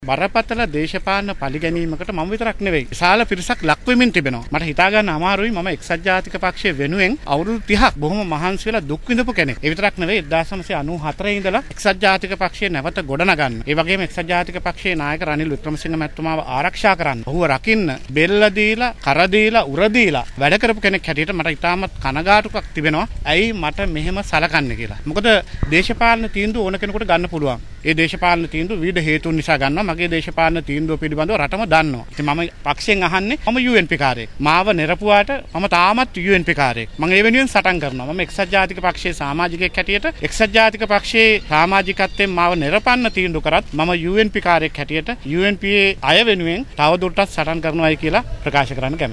බරපතල දේශපාලන පරිගැනීමකට මම විතරක් නෙවෙයි විශාල පිරිසක් ලක් වෙමින් තිබෙනවා. මට හිතා ගන්න අමාරුයි මම එක්සත් ජාතික පක්ෂයේ වෙනුවෙන් අවුරුදු 30ක් බොහොම මහන්සි වෙලා දුක් විඳපු කෙනෙක්. ඒ විතරක් නෙවෙයි 1994 ඉඳලා එක්සත් ජාතික පක්ෂයේ නැවත ගොඩනගන්න. ඒ වගේම එක්සත් ජාතික පක්ෂයේ නායක රනිල් වික්‍රමසිංහ මැතිතුමාව ආරක්ෂා කරන්න. ඔහුව රකින්න බෙල්ල දීලා, කර දීලා, උර දීලා වැඩ කරපු කෙනෙක් හැටියට මට ඉතාමත් කනගාටුවක් තිබෙනවා. ඇයි මට මෙහෙම සලකන්නේ කියලා. මොකද දේශපාලන තීන්දුව ඕන කෙනෙකුට ගන්න පුළුවන්. ඒ දේශපාලන තීන්දුව විවිධ හේතුන් නිසා ගන්නවා. මගේ දේශපාලන තීන්දුව පිළිබඳව රටම දන්නවා. ඉතින් මම පක්ෂයෙන් අහන්නේ මම UNP කාර්යයක්. මාව නිරපුවාට මම තාමත් UNP කාර්යයක්. මම ඒ වෙනුවෙන් සටන් කරනවා. මම එක්සත් ජාතික පක්ෂයේ සමාජිකයෙක් හැටියට එක්සත් ජාතික පක්ෂයේ සමාජිකත්වයෙන් මාව නිරපන්න තීන්දුව කරත් මම UNP කාර්යයක් හැටියට UNP අය වෙනුවෙන් තවදුරටත් සටන් කරනවායි කියලා ප්‍රකාශ කරන්න කැමතියි.